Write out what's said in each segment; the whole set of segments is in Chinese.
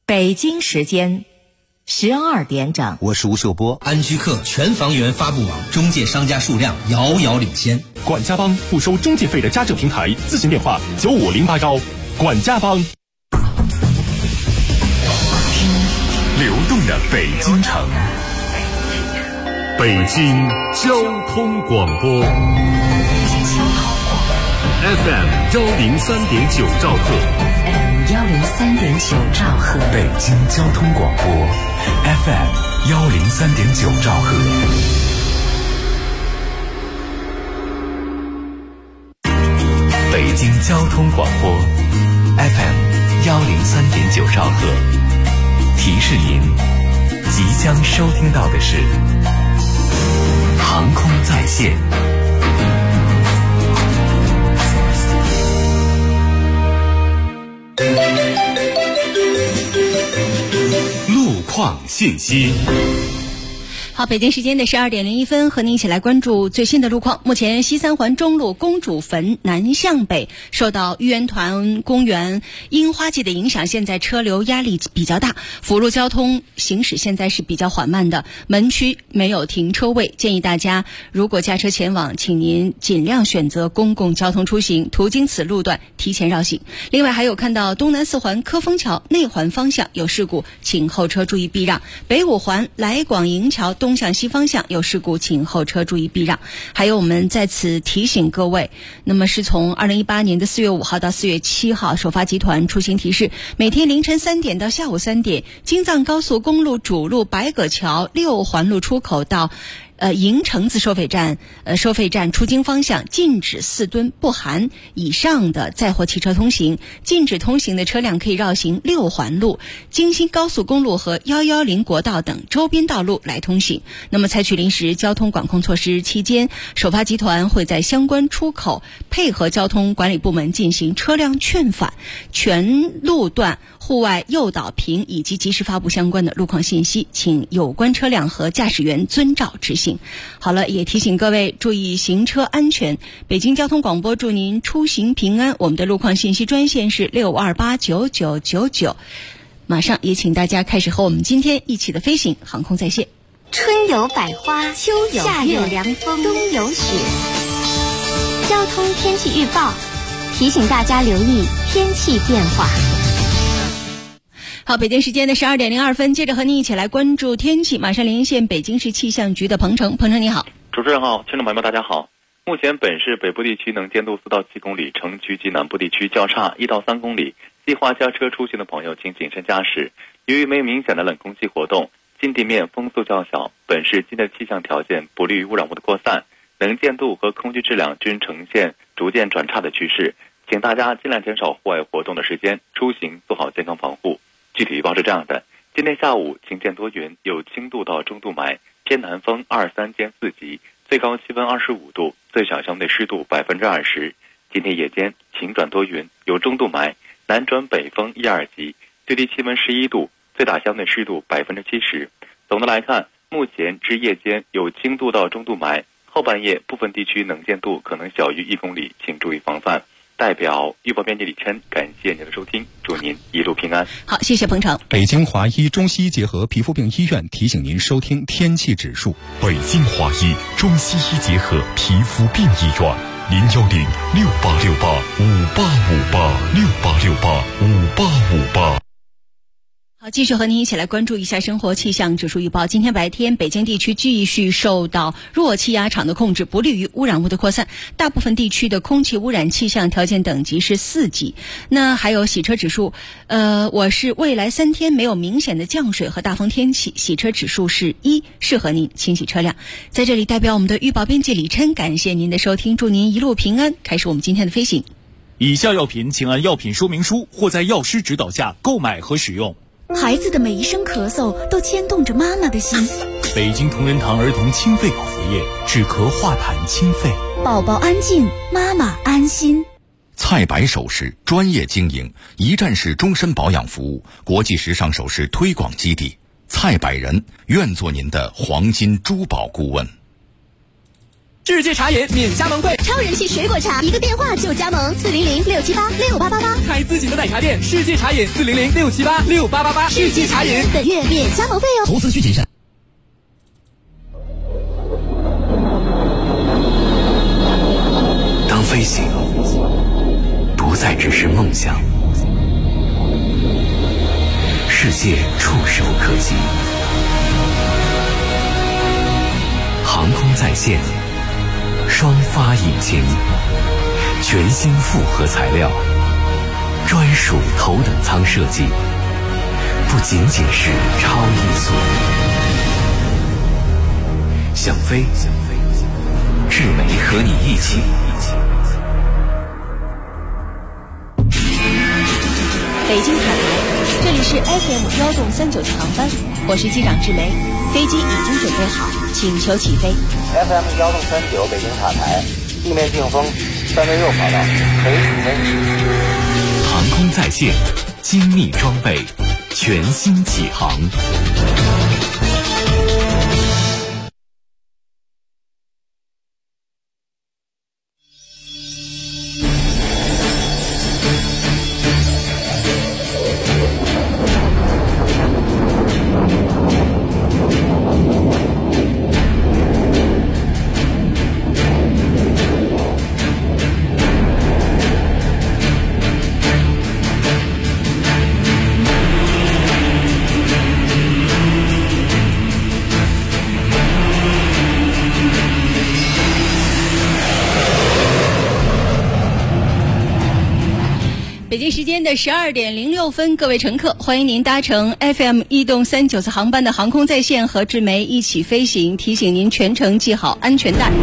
北京时间12点整。 我是吴秀波。 安居客全房源发布网中介商家数量遥遥领先。 管家帮不收中介费的家政平台，咨询电话95081。管家帮。听流动的北京城，北京交通广播 FM 103.9兆赫 103.9兆赫， 北京交通广播 FM 103.9兆赫。北京交通广播 FM 103.9兆赫，提示您即将收听到的是航空在线。路况信息。 好，北京时间的12点01分，和您一起来关注最新的路况。目前西三环中路公主坟南向北受到玉渊团公园樱花季的影响，现在车流压力比较大，辅路交通行驶现在是比较缓慢的，门区没有停车位，建议大家如果驾车前往，请您尽量选择公共交通出行，途经此路段提前绕行。另外还有看到东南四环科丰桥内环方向有事故，请后车注意避让；北五环来广营桥东向西方向有事故，请后车注意避让。还有我们在此提醒各位，那么是从2018年的4月5号到4月7号，首发集团出行提示，每天凌晨3点到下午3点，京藏高速公路主路白葛桥6环路出口到营城子收费站出京方向禁止4吨不含以上的载货汽车通行，禁止通行的车辆可以绕行6环路、京新高速公路和110国道等周边道路来通行。那么采取临时交通管控措施期间，首发集团会在相关出口配合交通管理部门进行车辆劝返，全路段户外诱导屏以及及时发布相关的路况信息，请有关车辆和驾驶员遵照执行。好了，也提醒各位注意行车安全。北京交通广播祝您出行平安。我们的路况信息专线是6289999。马上也请大家开始和我们今天一起的飞行航空在线。 春有百花，秋有夏有凉风，冬有雪。交通天气预报提醒大家留意天气变化。 好，北京时间的12点02分，接着和您一起来关注天气。马上连线北京市气象局的彭程。彭程你好。 主持人好，听众朋友们大家好。目前本市北部地区能见度4到7公里，城区及南部地区较差1到3公里。计划驾车出行的朋友请谨慎驾驶。由于没有明显的冷空气活动，近地面风速较小，本市今的气象条件不利于污染物的扩散，能见度和空气质量均呈现逐渐转差的趋势，请大家尽量减少户外活动的时间，出行做好健康防护。具体预报是这样的：今天下午晴间多云，有轻度到中度霾，偏南风2、3兼4级，最高气温25度，最小相对湿度20%。今天夜间晴转多云，有中度霾，南转北风1、2级，最低气温11度，最大相对湿度70%。总的来看，目前至夜间有轻度到中度霾，后半夜部分地区能见度可能小于1公里，请注意防范。代表预报编辑李琛，感谢您的收听，祝您一路平安。 好，谢谢彭程。 北京华医中西医结合皮肤病医院提醒您收听天气指数。北京华医中西医结合皮肤病医院，0106868585858，68685858。 好，继续和您一起来关注一下生活气象指数预报。今天白天，北京地区继续受到弱气压场的控制，不利于污染物的扩散。大部分地区的空气污染气象条件等级是4级。那还有洗车指数，我是未来3天没有明显的降水和大风天气，洗车指数是1，适合您清洗车辆。在这里代表我们的预报编辑李琛，感谢您的收听，祝您一路平安。开始我们今天的飞行。 以下药品请按药品说明书或在药师指导下购买和使用。 孩子的每一声咳嗽都牵动着妈妈的心。 北京同仁堂儿童清肺口服液，止咳化痰清肺。 宝宝安静，妈妈安心。 蔡白首饰专业经营，一站式终身保养服务，国际时尚首饰推广基地。蔡百人愿做您的黄金珠宝顾问。 世界茶饮免加盟费， 超人气水果茶，一个电话就加盟，400-678-6888。 开自己的奶茶店，世界茶饮400-678-6888。世界茶饮本月免加盟费哦。 投资需谨慎。 当飞行不再只是梦想，世界触手可及，航空在线，双发引擎，全新复合材料，专属头等舱设计，不仅仅是超音速。想飞，智美和你一起。 北京塔台，这里是 FM1.39航班，我是机长志梅，飞机已经准备好，请求起飞。 FM1.39北京塔台，地面定风3位6跑道，可以起飞。 航空在线，精密装备，全新起航。 北京时间的12点06分，各位乘客，欢迎您搭乘 FM1.39次航班的航空在线和志梅一起飞行，提醒您全程系好安全带。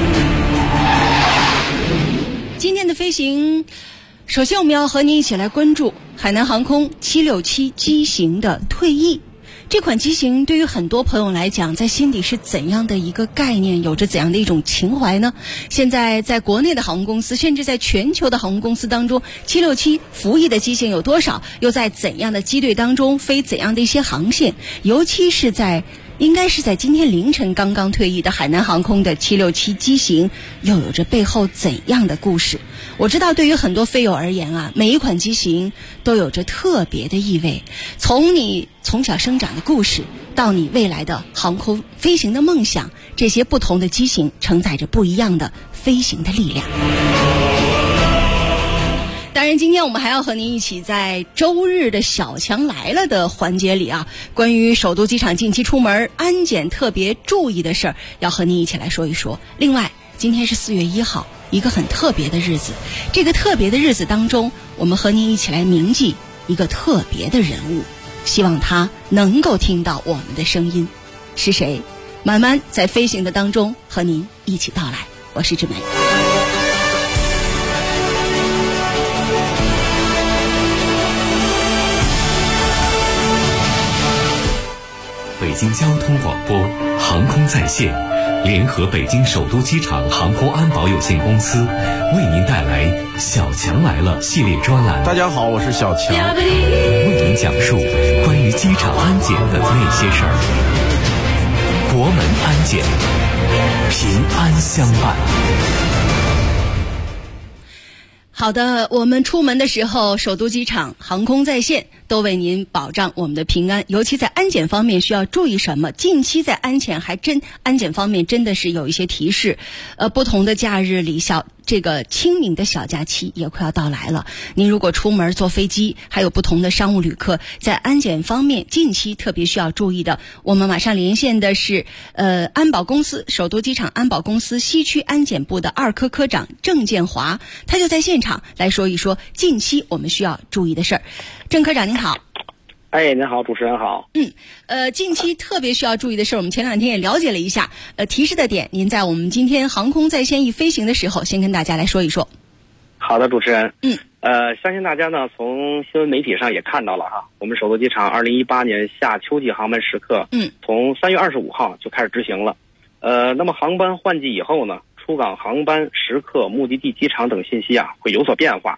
今天的飞行，首先我们要和您一起来关注海南航空767机型的退役。这款机型对于很多朋友来讲，在心底是怎样的一个概念，有着怎样的一种情怀呢？现在在国内的航空公司，甚至在全球的航空公司当中，767服役的机型有多少？又在怎样的机队当中飞怎样的一些航线？尤其是应该是在今天凌晨刚刚退役的海南航空的767机型，又有着背后怎样的故事？我知道对于很多飞友而言啊，每一款机型都有着特别的意味，从你从小生长的故事到你未来的航空飞行的梦想，这些不同的机型承载着不一样的飞行的力量。当然今天我们还要和您一起在周日的小强来了的环节里啊，关于首都机场近期出门安检特别注意的事儿，要和您一起来说一说。另外今天是4月1号，一个很特别的日子，这个特别的日子当中，我们和您一起来铭记一个特别的人物，希望他能够听到我们的声音。是谁？慢慢在飞行的当中和您一起到来。我是志梅。 北京交通广播航空在线联合北京首都机场航空安保有限公司为您带来小强来了系列专栏。 大家好，我是小强， 为您讲述关于机场安检的那些事儿。国门安检，平安相伴。 好的，我们出门的时候，首都机场航空在线都为您保障我们的平安，尤其在安检方面需要注意什么？近期在安检方面真的是有一些提示，不同的假日里这个清明的小假期也快要到来了。您如果出门坐飞机，还有不同的商务旅客，在安检方面近期特别需要注意的。我们马上连线的是安保公司首都机场安保公司西区安检部的2科科长郑建华，他就在现场来说一说近期我们需要注意的事儿。郑科长您好。 哎，您好，主持人好。 近期特别需要注意的事，我们前2天也了解了一下。提示的点，您在我们今天航空在线一飞行的时候，先跟大家来说一说。 好的，主持人。相信大家呢从新闻媒体上也看到了哈，我们首都机场2018年夏秋季航班时刻，从3月25号就开始执行了。那么航班换季以后呢，出港航班时刻、目的地机场等信息啊会有所变化。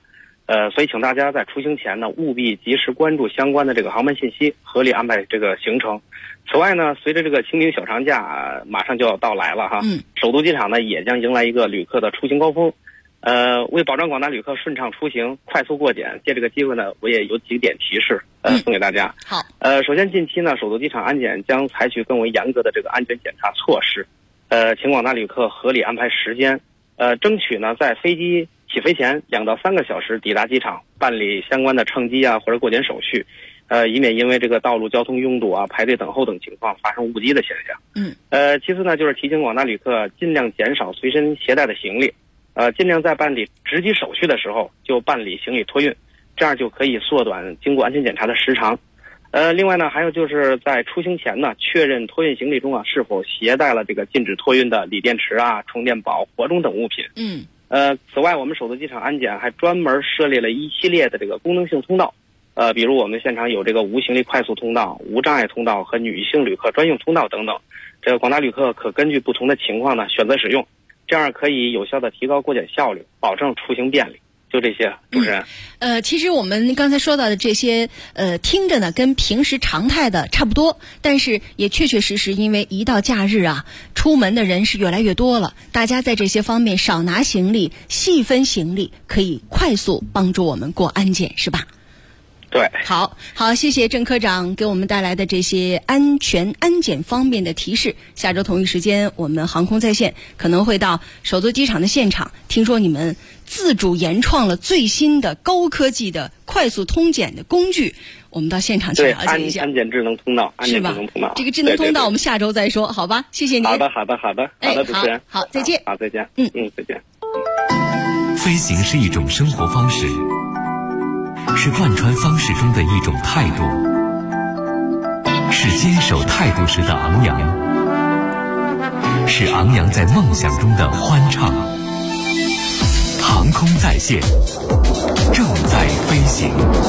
所以请大家在出行前呢，务必及时关注相关的这个航班信息，合理安排这个行程。此外呢，随着这个清明小长假马上就要到来了哈，首都机场呢也将迎来一个旅客的出行高峰。为保障广大旅客顺畅出行、快速过检，借这个机会呢，我也有几点提示，送给大家。 好。 首先近期呢，首都机场安检将采取更为严格的这个安全检查措施，请广大旅客合理安排时间，争取呢在飞机起飞前2到3个小时抵达机场，办理相关的乘机啊或者过检手续，以免因为这个道路交通拥堵啊、排队等候等情况发生误机的现象。其次呢，就是提醒广大旅客尽量减少随身携带的行李，尽量在办理值机手续的时候就办理行李托运，这样就可以缩短经过安全检查的时长。另外呢，还有就是在出行前呢，确认托运行李中啊是否携带了这个禁止托运的锂电池啊、充电宝、火种等物品。此外，我们首都机场安检还专门设立了一系列的这个功能性通道，比如我们现场有这个无行李快速通道、无障碍通道和女性旅客专用通道等等。这个广大旅客可根据不同的情况呢选择使用，这样可以有效的提高过检效率，保证出行便利。就这些，主持人。 其实我们刚才说到的这些，听着呢跟平时常态的差不多，但是也确确实实因为一到假日啊，出门的人是越来越多了，大家在这些方面少拿行李，细分行李，可以快速帮助我们过安检，是吧？ 对， 好，谢谢郑科长给我们带来的这些安全安检方面的提示。下周同一时间，我们航空在线可能会到首都机场的现场。听说你们自主研创了最新的高科技的快速通检的工具，我们到现场去了解一下。 安检智能通道， 是吧？这个智能通道我们下周再说，好吧？谢谢您。 好的，主持人。 好，再见。 好，再见。再见。 飞行是一种生活方式，是贯穿方式中的一种态度，是坚守态度时的昂扬，是昂扬在梦想中的欢畅。航空在线，正在飞行。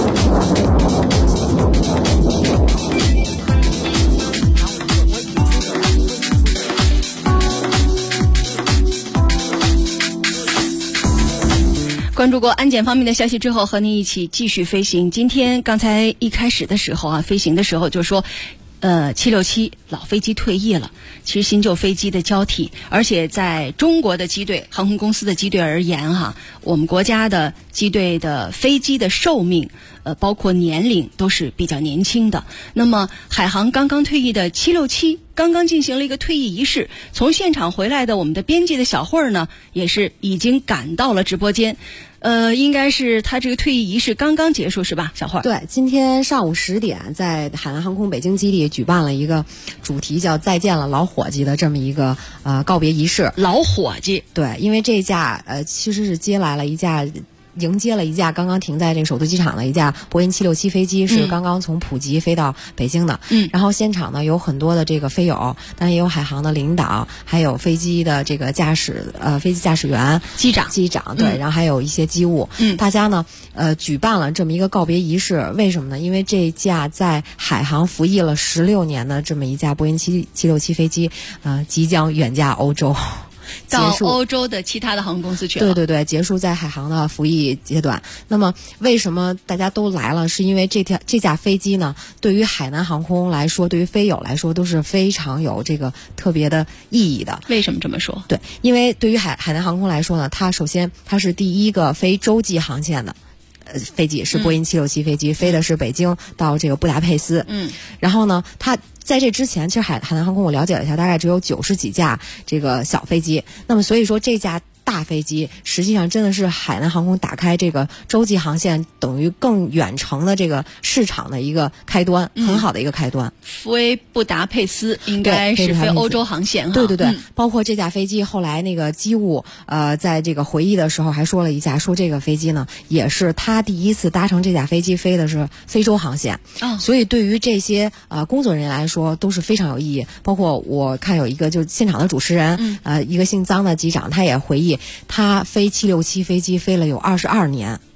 关注过安检方面的消息之后，和您一起继续飞行。今天刚才一开始的时候啊，飞行的时候就说767老飞机退役了，其实新旧飞机的交替，而且在中国的机队航空公司的机队而言哈，我们国家的机队的飞机的寿命包括年龄都是比较年轻的。那么海航刚刚退役的767刚刚进行了一个退役仪式，从现场回来的我们的编辑的小慧儿呢，也是已经赶到了直播间。应该是他这个退役仪式刚刚结束是吧，小慧？ 对，今天上午10点，在海南航空北京基地举办了一个主题叫"再见了老伙计"的这么一个告别仪式。 老伙计， 对，因为这架其实是迎接了一架刚刚停在这个首都机场的一架波音767飞机，是刚刚从普吉飞到北京的。然后现场呢有很多的这个飞友，当然也有海航的领导，还有飞机的这个飞机驾驶员、机长，对，然后还有一些机务。大家呢举办了这么一个告别仪式，为什么呢？因为这架在海航服役了16年的这么一架波音767飞机，即将远嫁欧洲。 到欧洲的其他的航空公司去了。 对，结束在海航的服役阶段。那么为什么大家都来了？是因为这架飞机呢，对于海南航空来说，对于飞友来说都是非常有这个特别的意义的。 为什么这么说？ 对，因为对于海南航空来说呢，它首先它是第一个飞洲际航线的飞机，是波音767飞机，飞的是北京到这个布达佩斯。然后呢，它在这之前，其实海南航空我了解了一下，大概只有90几架这个小飞机。那么所以说这架大飞机实际上真的是海南航空打开这个洲际航线等于更远程的这个市场的一个开端，很好的一个开端。 飞布达佩斯应该是飞欧洲航线哈。 对，包括这架飞机后来那个机务在这个回忆的时候还说了一下，说这个飞机呢也是他第一次搭乘这架飞机飞的是非洲航线。所以对于这些工作人员来说都是非常有意义。包括我看有一个就现场的主持人一个姓臧的机长，他也回忆他飞767飞机飞了有22年。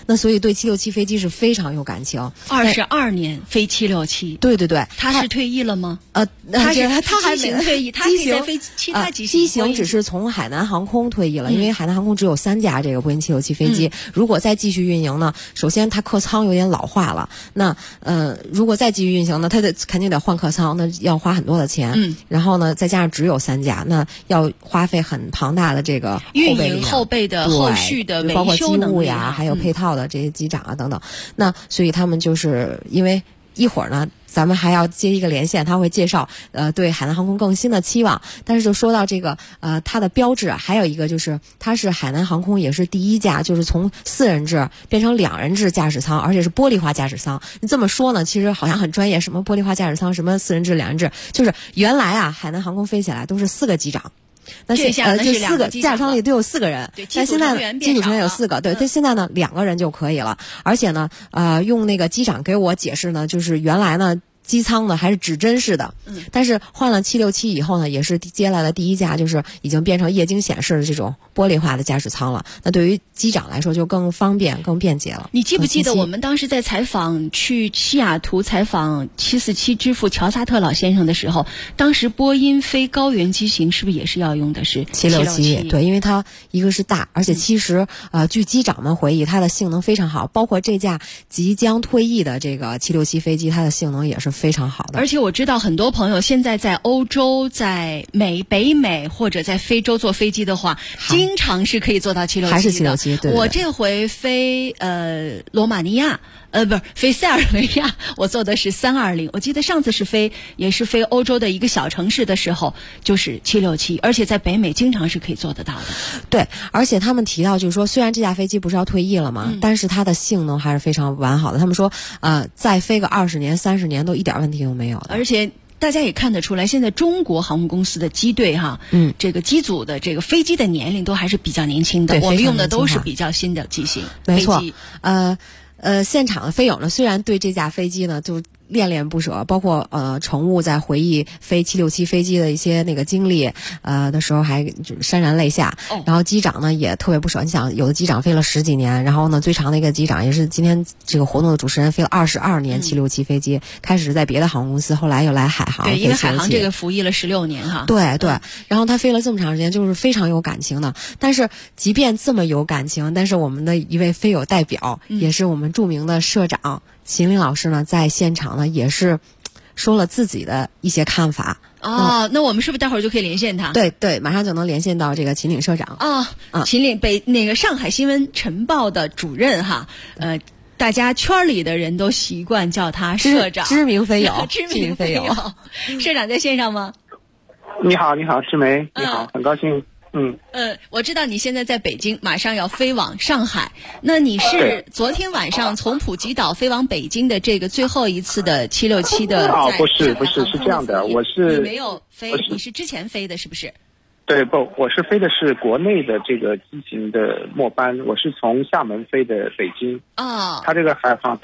那所以对767飞机是非常有感情。 22年飞767， 对对对， 他是退役了吗？ 他还没退役，他可以再飞其他机型。 机型只是从海南航空退役了，因为海南航空只有3架这个波音767飞机，如果再继续运营呢，首先它客舱有点老化了，那如果再继续运行呢，它肯定得换客舱，那要花很多的钱。然后呢，再加上只有3架，那要花费很庞大的这个运营后备的后续的维修能力， 包括机务呀，还有配套的这些机长啊等等。那所以他们就是因为一会儿呢，咱们还要接一个连线，他会介绍对海南航空更新的期望。但是就说到这个它的标志，还有一个就是它是海南航空也是第一架就是从4人制变成2人制驾驶舱，而且是玻璃化驾驶舱。你这么说呢，其实好像很专业，什么玻璃化驾驶舱，什么4人制2人制，就是原来啊海南航空飞起来都是4个机长。那就4个驾驶舱里都有4个人，但现在机组成员有4个，对，但现在呢2个人就可以了。而且呢，用那个机长给我解释呢，就是原来呢机舱呢还是指针式的，但是换了767以后呢，也是接来的第一架，就是已经变成液晶显示的这种玻璃化的驾驶舱了。那对于机长来说就更方便、更便捷了。 你记不记得我们当时在采访去西雅图采访747之父乔萨特老先生的时候，当时波音飞高原机型是不是也是要用的是767？ 对，因为它一个是大，而且其实据机长们回忆，它的性能非常好，包括这架即将退役的这个767飞机，它的性能也是非常好的。 而且我知道很多朋友现在在欧洲、在北美或者在非洲坐飞机的话，经常是可以坐到767的。 还是767，对。 我这回飞罗马尼亚，不是飞塞尔维亚，我坐的是320。我记得上次也是飞欧洲的一个小城市的时候，就是767，而且在北美经常是可以做得到的。 对，而且他们提到就是说，虽然这架飞机不是要退役了嘛，但是它的性能还是非常完好的。他们说，再飞个20年、30年都一点问题都没有的。 而且大家也看得出来，现在中国航空公司的机队这个机组的这个飞机的年龄都还是比较年轻的，我们用的都是比较新的机型。 没错，现场的飞友呢，虽然对这架飞机呢就恋恋不舍，包括乘务在回忆飞767飞机的一些那个经历的时候还就是潸然泪下。然后机长呢也特别不舍，你想有的机长飞了10几年，然后呢最长的一个机长也是今天这个活动的主持人，飞了22年767飞机，开始是在别的航空公司，后来又来海航。 对，因为海航这个服役了16年哈。 对对，然后他飞了这么长时间，就是非常有感情的。但是即便这么有感情，但是我们的一位飞友代表，也是我们著名的社长秦岭老师呢，在现场呢也是说了自己的一些看法。 那我们是不是待会儿就可以连线他？ 对对，马上就能连线到这个秦岭社长。 秦岭那个上海新闻晨报的主任哈，大家圈里的人都习惯叫他社长， 知名飞友， 知名飞友。社长在线上吗？ 你好，志梅，你好，很高兴。 我知道你现在在北京，马上要飞往上海。那你是昨天晚上从普吉岛飞往北京的这个最后一次的767的？ 不是，是这样的， 你没有飞，你是之前飞的，是不是？ 对，不，我是飞的是国内的这个机型的末班，我是从厦门飞的北京。它这个海航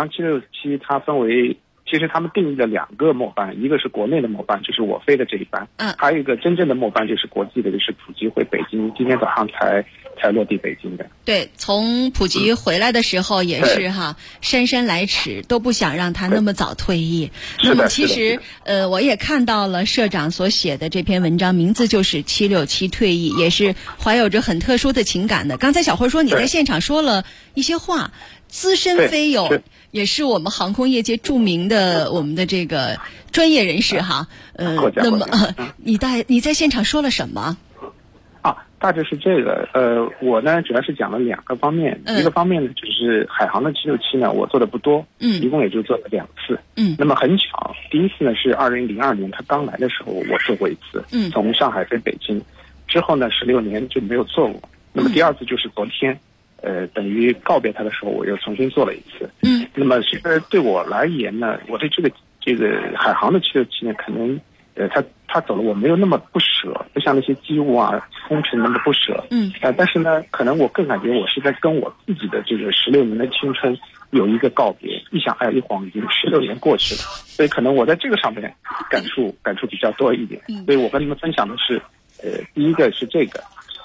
767，它分为。其实他们定义了2个末班，一个是国内的末班，就是我飞的这一班，还有一个真正的末班就是国际的，就是普吉回北京，今天早上才落地北京的。 对，从普吉回来的时候也是姗姗来迟，都不想让他那么早退役。那么其实我也看到了社长所写的这篇文章，名字就是767退役，也是怀有着很特殊的情感的。刚才小慧说你在现场说了一些话，资深飞友也是我们航空业界著名的我们的这个专业人士哈。那么你在现场说了什么？ 大致是这个，我呢主要是讲了2个方面，一个方面呢就是海航的767呢，我做的不多，一共也就做了2次，那么很巧，第一次呢是2002年他刚来的时候我做过一次，从上海飞北京，之后呢16年就没有做过，那么第2次就是昨天，等于告别他的时候我又重新做了一次，那么其实对我来言呢，我对这个海航的767呢，可能他走了，我没有那么不舍，不像那些机务啊、空乘那么不舍。但是呢，可能我更感觉我是在跟我自己的这个16年的青春有一个告别。一想，一晃已经16年过去了，所以可能我在这个上面感触比较多一点。所以我跟你们分享的是，第一个是这个，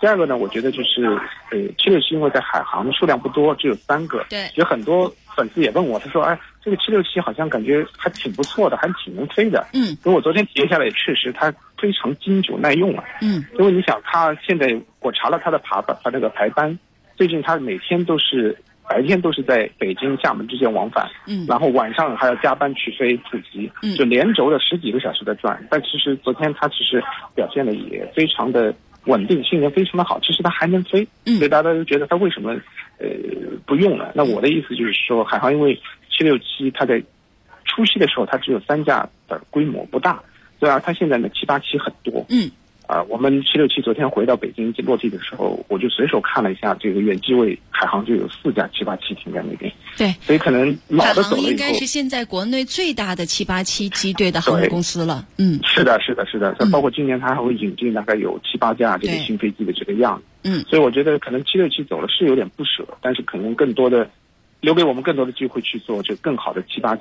第二个呢，我觉得就是767因为在海航的数量不多，只有3个。 对。 有很多粉丝也问我，他说：“哎，这个767好像感觉还挺不错的，还挺能飞的。”因为我昨天体验下来也确实它非常经久耐用啊。因为你想，它现在我查了它的那个排班，最近它每天都是白天都是在北京、厦门之间往返，然后晚上还要加班去飞普吉，就连轴的10几个小时的转。但其实昨天它其实表现的也非常的稳定，性能非常的好，其实它还能飞，所以大家都觉得它为什么不用了？那我的意思就是说，海航因为767它在初期的时候它只有3架的规模不大，虽然它现在呢787很多，我们767昨天回到北京落地的时候，我就随手看了一下这个远机位，海航就有4架787停在那边。 对， 所以可能老的走了以后， 海航应该是现在国内最大的787机队的航空公司了。 是的。包括今年它还会引进大概有7、8架这个新飞机的这个样子。所以我觉得可能767走了是有点不舍，但是可能更多的留给我们更多的机会去做这更好的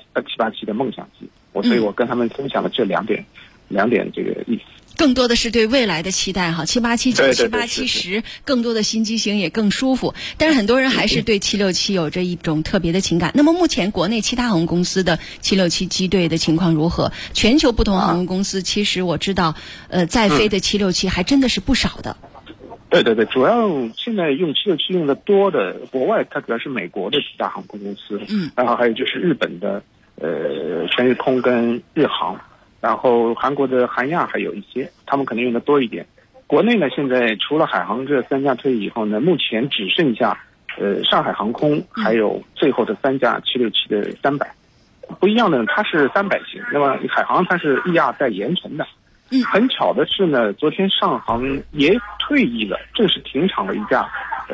787的梦想机。所以我跟他们分享了这两点这个意思。 更多的是对未来的期待哈，787、787、10，更多的新机型也更舒服。但是很多人还是对767有着一种特别的情感。那么目前国内其他航空公司的767机队的情况如何？全球不同航空公司其实我知道，在飞的767还真的是不少的。 对，主要现在用767用的多的，国外它主要是美国的几大航空公司，然后还有就是日本的全日空跟日航。然后韩国的韩亚还有一些，他们可能用的多一点。国内呢，现在除了海航这3架退役以后呢，目前只剩下上海航空还有最后的3架767的300。不一样的，它是300型，那么海航它是ER带延程的。很巧的是呢，昨天上航也退役了，正式停场了一架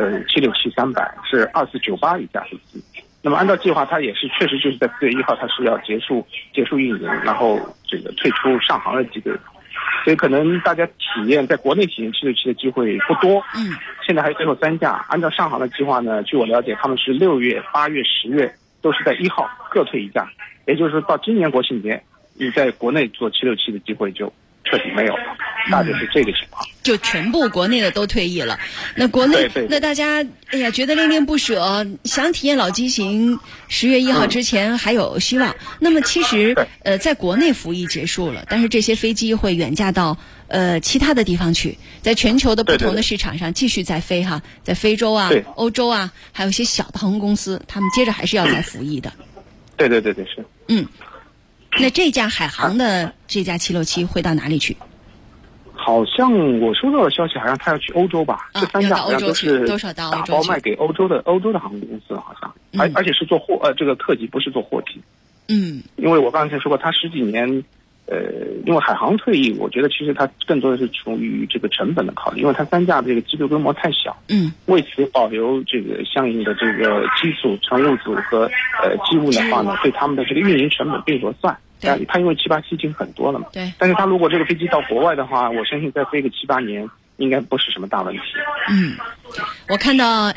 767 300，是2498一架飞机。那么按照计划，它也是确实就是在4月1号，它是要结束运营，然后这个退出上航的机队，所以可能大家在国内体验767的机会不多。现在还有最后3架，按照上航的计划呢，据我了解，他们是6月、8月、10月都是在1号各退1架，也就是说到今年国庆节，你在国内做767的机会就彻底没有了，大致是这个情况。 就全部国内的都退役了。那国内那大家觉得恋恋不舍，想体验老机型，10月1号之前还有希望。那么其实在国内服役结束了，但是这些飞机会远嫁到其他的地方去，在全球的不同的市场上继续在飞哈，在非洲啊、欧洲啊，还有一些小的航空公司，他们接着还是要再服役的。 对是。 那这架海航的这架767会到哪里去？ 好像我收到的消息，好像他要去欧洲吧？这3架好像都是打包卖给欧洲的航空公司，好像，而且是做这个客机，不是做货机。因为我刚才说过，他10几年，因为海航退役，我觉得其实它更多的是出于这个成本的考虑，因为它3架的这个机队规模太小，为此保留这个相应的这个机组、乘务组和机务的话呢，对他们的这个运营成本并不算。它因为787已经很多了嘛，但是它如果这个飞机到国外的话，我相信再飞个7、8年应该不是什么大问题。 我看到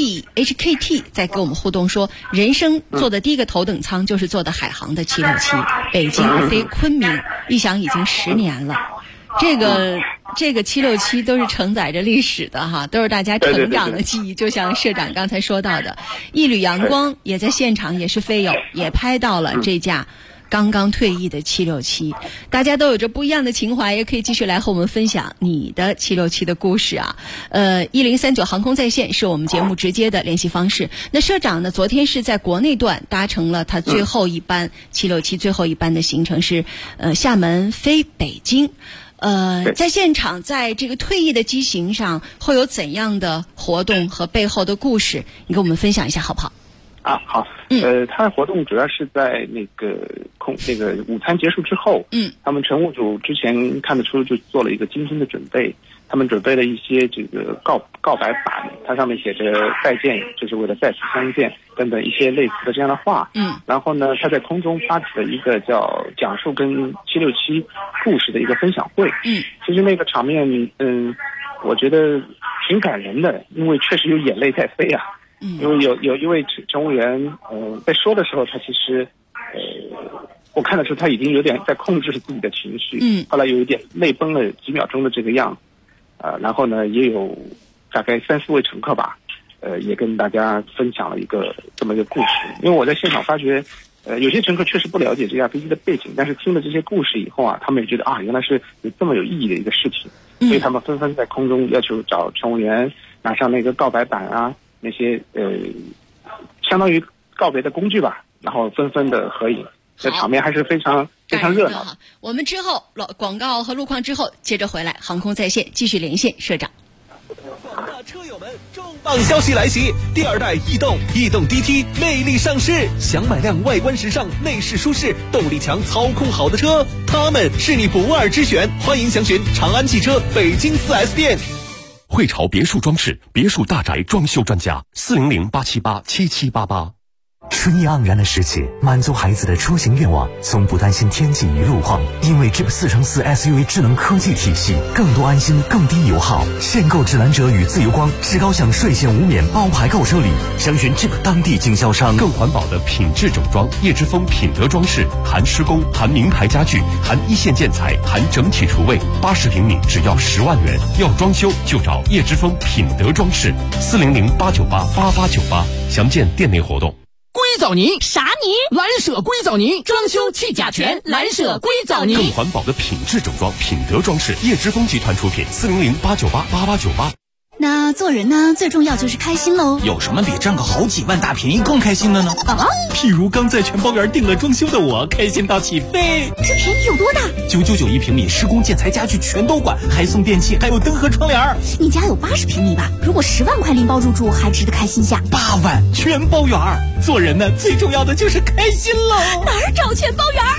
HKT 在跟我们互动说，人生坐的第一个头等舱就是坐的海航的767，北京飞昆明，一想已经10年了。这个767都是承载着历史的哈，都是大家成长的记忆。就像社长刚才说到的，一缕阳光也在现场，也是飞友，也拍到了这架刚刚退役的767，大家都有着不一样的情怀，也可以继续来和我们分享你的767的故事啊。1039航空在线是我们节目直接的联系方式。那社长呢，昨天是在国内段搭乘了他最后一班767最后一班的行程是厦门飞北京。在现场，在这个退役的机型上会有怎样的活动和背后的故事？你跟我们分享一下好不好？ 好。他的活动主要是在那个午餐结束之后，他们乘务组之前看得出就做了一个精心的准备，他们准备了一些这个告白板，它上面写着再见，就是为了再次相见等等一些类似的这样的话。然后呢，他在空中发起了一个叫讲述跟767故事的一个分享会。其实那个场面，我觉得挺感人的，因为确实有眼泪在飞啊。因为有一位乘务员，在说的时候，他其实，我看得出他已经有点在控制自己的情绪。后来有一点泪崩了几秒钟的这个样子。 然后呢也有大概3-4位乘客吧，也跟大家分享了这么一个故事。因为我在现场发觉，有些乘客确实不了解这架飞机的背景，但是听了这些故事以后啊，他们也觉得啊，原来是有这么有意义的一个事情，所以他们纷纷在空中要求找乘务员拿上那个告白板啊，那些相当于告别的工具吧，然后纷纷的合影，这场面还是非常热闹。 我们之后广告和路况之后接着回来，航空在线继续连线社长。 广大车友们，重磅消息来袭！第2代逸动 DT 魅力上市，想买辆外观时尚、内饰舒适、动力强、操控好的车，它们是你不二之选。欢迎详询长安汽车北京4S店。 汇潮别墅装饰，别墅大宅装修专家，400-878-7788。 春意盎然的时节，满足孩子的出行愿望，从不担心天气与路况，因为 Jeep 4x4 SUV 智能科技体系，更多安心，更低油耗。限购智蓝者与自由光，至高享税前无免包牌购车礼。详询 Jeep 当地经销商。 更环保的品质整装，叶之峰品德装饰，含施工，含名牌家具，含一线建材，含整体厨卫，80平米只要10万元。要装修就找叶之峰品德装饰，400-898-8898。详见店内活动。 硅藻泥啥泥？ 蓝舍硅藻泥，装修去甲醛，蓝舍硅藻泥。 更环保的品质整装，品德装饰，叶之峰集团出品，400-898-8898。 那做人呢，最重要就是开心喽。 有什么比占个好几万大便宜更开心的呢？ 啊， 譬如刚在全包园订了装修的我，开心到起飞。 这便宜有多大 ？999一平米，施工建材家具全都管，还送电器，还有灯和窗帘。 你家有80平米吧？如果10万块拎包入住，还值得开心下。 8万全包园，做人呢最重要的就是开心喽。 哪儿找全包园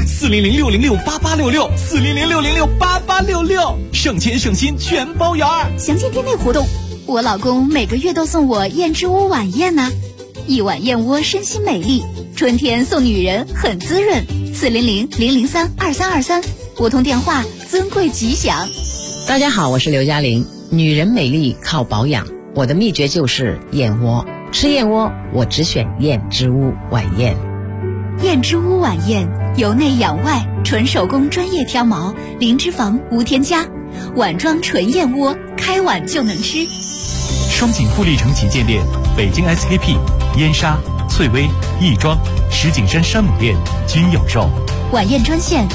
？400-606-8866，400-606-8866，省钱省心全包园。 详见店内活动。我老公每个月都送我燕之屋晚宴呢，一碗燕窝身心美丽，春天送女人很滋润。400-003-2323，拨通电话，尊贵吉祥。 大家好，我是刘嘉玲。女人美丽靠保养，我的秘诀就是燕窝。吃燕窝，我只选燕之屋晚宴。 燕之屋晚宴，由内养外，纯手工专业挑毛，零脂肪无添加，碗装纯燕窝，开碗就能吃。 双井富力城旗舰店、北京 SKP、燕莎、翠微、亦庄、石景山山姆店均有售。 晚宴专线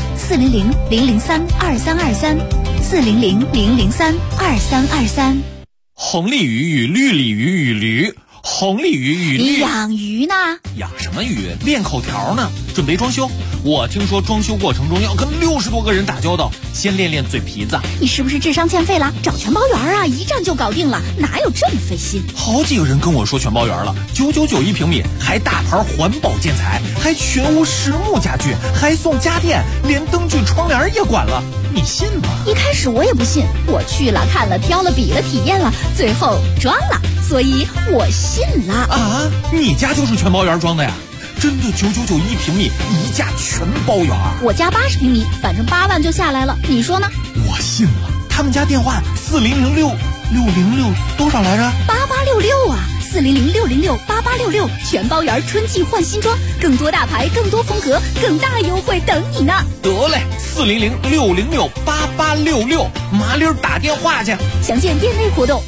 400-003-2323，400-003-2323。 红鲤鱼与绿鲤鱼与驴，红鲤鱼与绿。 你养鱼呢？ 养什么鱼？练口条呢。准备装修，我听说装修过程中要跟60多个人打交道，先练练嘴皮子。 你是不是智商欠费了？找全包园啊，一站就搞定了，哪有这么费心？ 好几个人跟我说全包园了，999一平米，还大牌环保建材，还全屋实木家具，还送家电，连灯具窗帘也管了，你信吗？ 一开始我也不信，我去了看了挑了比了体验了，最后装了，所以我信了。 啊，你家就是全包园装的呀？真的999一平米，一价全包园。 我家80平米，反正8万就下来了，你说呢？ 我信了。他们家电话4006606多少来着 ？8866啊，400-606-8866，全包园春季换新装，更多大牌，更多风格，更大优惠等你呢。 得嘞，400-606-8866，麻溜打电话去。 详见店内活动。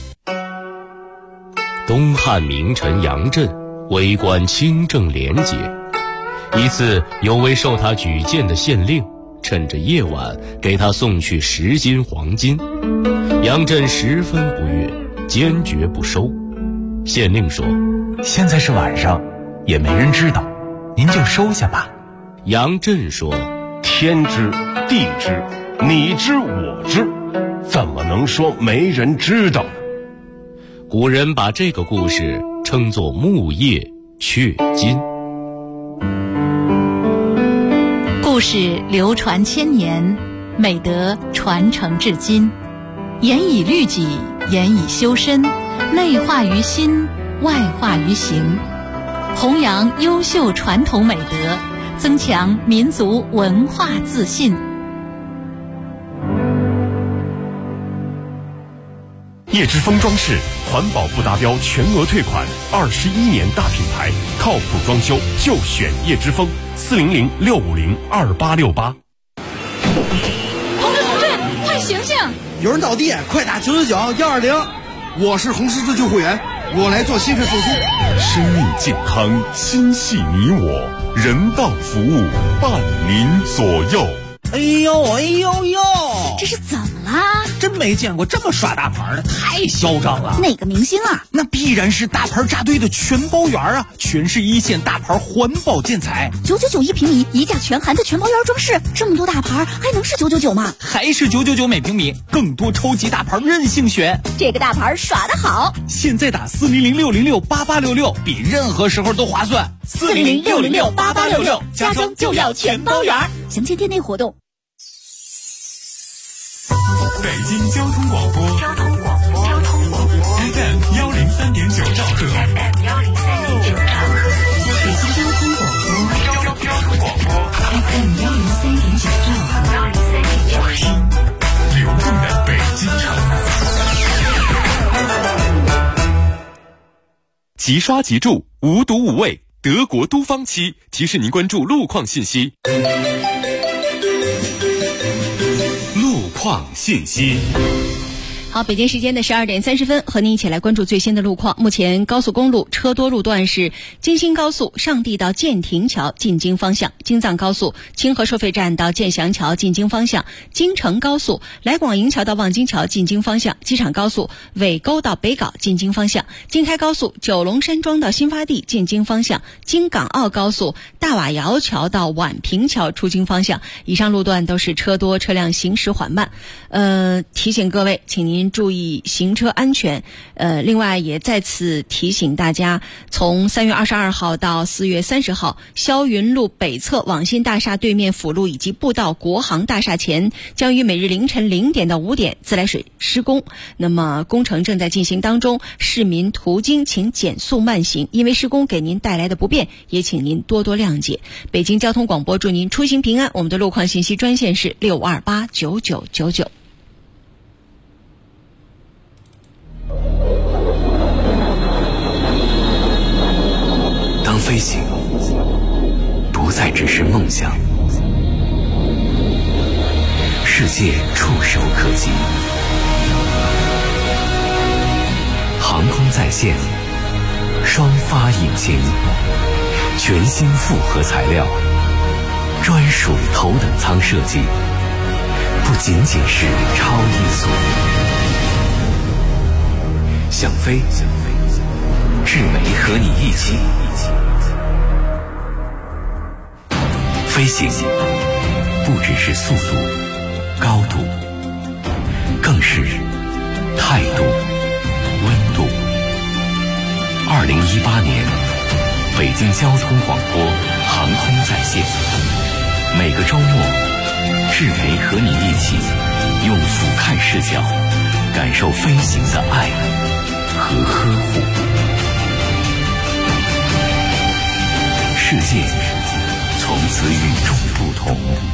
东汉名臣杨震为官清正廉洁，一次有位受他举荐的县令趁着夜晚给他送去10斤黄金，杨震十分不悦，坚决不收。县令说： 现在是晚上，也没人知道，您就收下吧。 杨震说： 天知地知，你知我知，怎么能说没人知道呢？ 古人把这个故事称作木叶雀金。 故事流传千年，美德传承至今，严以律己，严以修身，内化于心，外化于行，弘扬优秀传统美德，增强民族文化自信。 叶之峰装饰，环保不达标全额退款，21年大品牌，靠谱装修就选叶之峰，400-650-2868。 同志，快醒醒！ 有人倒地，快打999-120。我是红十字救护员，我来做心肺复苏。 生命健康，心系你我，人道服务，伴您左右。 哎呦， 这是怎么啦？ 真没见过这么耍大牌的，太嚣张了。 哪个明星啊？ 那必然是大牌扎堆的全包园啊，全是一线大牌环保建材 ，999一平米，一价全含的全包园装饰，这么多大牌还能是999吗？ 还是999每平米，更多超级大牌任性选。 这个大牌耍得好， 现在打4006068866，比任何时候都划算。 4006068866，家装就要全包园。详情店内活动。 北京交通广播FM 103.9兆赫， 北京交通广播FM 103.9兆赫， 流动的北京城。 即刷即住，无毒无味，德国都方漆提示您关注路况信息。路况信息。 好，北京时间的12点30分，和您一起来关注最新的路况。目前高速公路车多路段是京新高速上地到建亭桥进京方向，京藏高速清河收费站到建祥桥进京方向，京承高速来广营桥到望京桥进京方向，机场高速尾沟到北碏进京方向，京开高速九龙山庄到新发地进京方向，京港澳高速大瓦窑桥到宛平桥出京方向。以上路段都是车多，车辆行驶缓慢。提醒各位，请您注意行车安全。另外也在此提醒大家，从3月22号到4月30号，霄云路北侧网信大厦对面辅路以及步道国航大厦前，将于每日凌晨0点到5点自来水施工。那么工程正在进行当中，市民途经请减速慢行，因为施工给您带来的不便，也请您多多谅解。北京交通广播祝您出行平安。我们的路况信息专线是6289999。 当飞行不再只是梦想，世界触手可及，航空在线，双发引擎，全新复合材料，专属头等舱设计，不仅仅是超音速。想飞，智美和你一起飞行，不只是速度、高度，更是态度、温度。2018年，北京交通广播航空在线，每个周末，智美和你一起用俯瞰视角，感受飞行的爱和呵护。世界从此与众不同。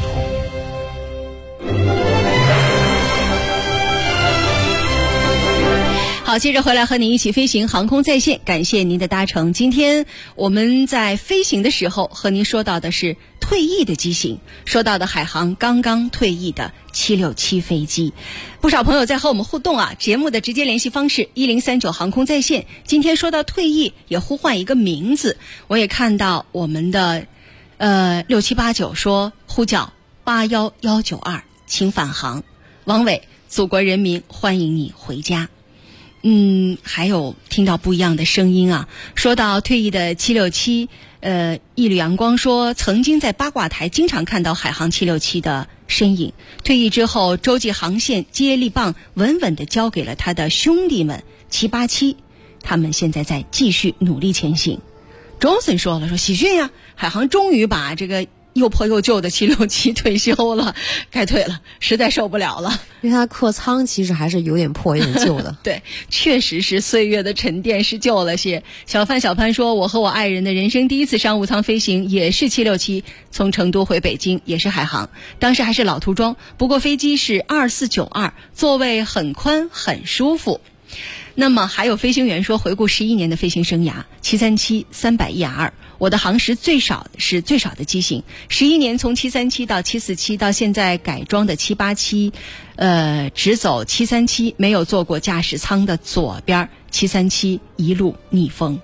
好，接着回来和你一起飞行，航空在线，感谢您的搭乘。今天我们在飞行的时候和您说到的是退役的机型，说到的海航刚刚退役的767飞机。不少朋友在和我们互动啊，节目的直接联系方式1039航空在线。今天说到退役，也呼唤一个名字，我也看到我们的6789说呼叫81192，请返航。王伟，祖国人民欢迎你回家。还有听到不一样的声音啊。说到退役的767，一缕阳光说，曾经在八卦台经常看到海航767的身影。退役之后，洲际航线接力棒稳稳地交给了他的兄弟们787，他们现在在继续努力前行。Johnson 说了，说喜讯呀，海航终于把这个又破又旧的767退休了，该退了，实在受不了了。 因为它客舱其实还是有点破，有点旧的。 对，确实是岁月的沉淀是旧了些。小潘说，我和我爱人的人生第一次商务舱飞行也是767，从成都回北京也是海航，当时还是老涂装，不过飞机是2492，座位很宽很舒服。那么还有飞行员说，回顾11年的飞行生涯，737、300ER、 我的航时最少的机型，11年从737到747到现在改装的787，只走737，没有坐过驾驶舱的左边，737一路逆风。